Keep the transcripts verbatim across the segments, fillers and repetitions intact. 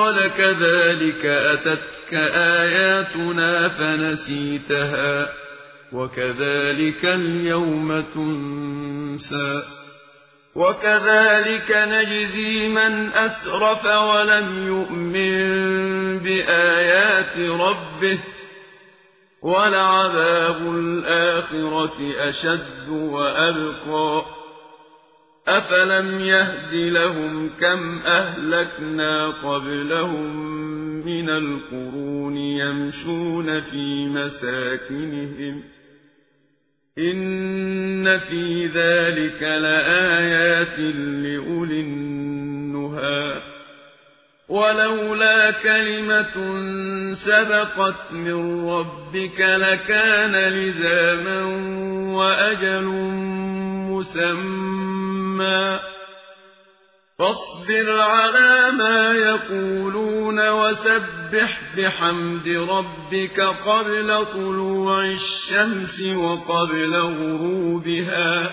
قال كذلك أتتك آياتنا فنسيتها وكذلك اليوم تنسى وكذلك نجزي من أسرف ولم يؤمن بآيات ربه ولعذاب الآخرة أشد وأبقى أفلم يهد لهم كم أهلكنا قبلهم من القرون يمشون في مساكنهم إن في ذلك لآيات لأولي النهى ولولا كلمة سبقت من ربك لكان لزاما وأجل مسمى فاصبر على ما يقولون وسبح بحمد ربك قبل طلوع الشمس وقبل غروبها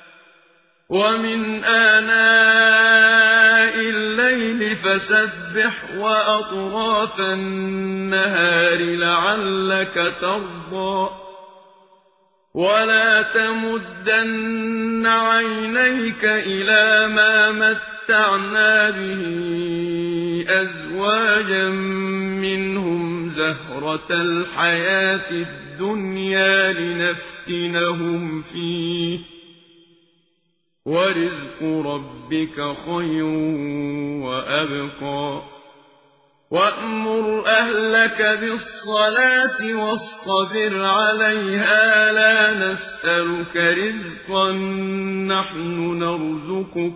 ومن آناء الليل فسبح وأطراف النهار لعلك ترضى ولا تمدن عينيك إلى ما متعنا به أزواجا منهم زهرة الحياة الدنيا لنفتنهم فيه ورزق ربك خير وأبقى وأمر أهلك بالصلاة واصطبر عليها لا نسألك رزقا نحن نرزقك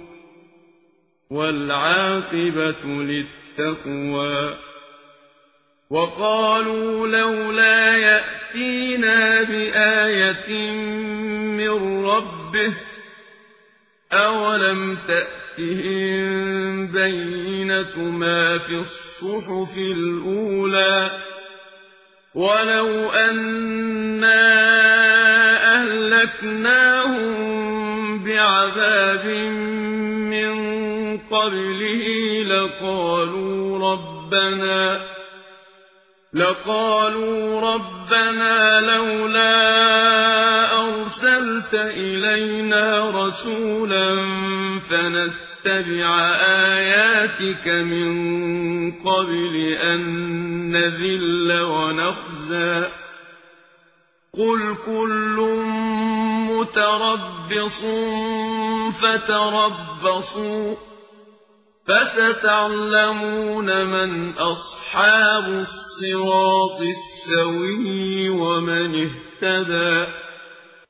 والعاقبة للتقوى وقالوا لولا يأتينا بآية من ربه أولم تأتهم بينة ما في الصحف الأولى ولو أنا أهلكناهم بعذاب من قبله لقالوا ربنا لقالوا ربنا لولا أرسلت إلينا رسولا فنتبع آياتك من قبل أن نذل ونخزى قل كل متربص فتربصوا فستعلمون من أصحاب الصراط السوي ومن اهتدى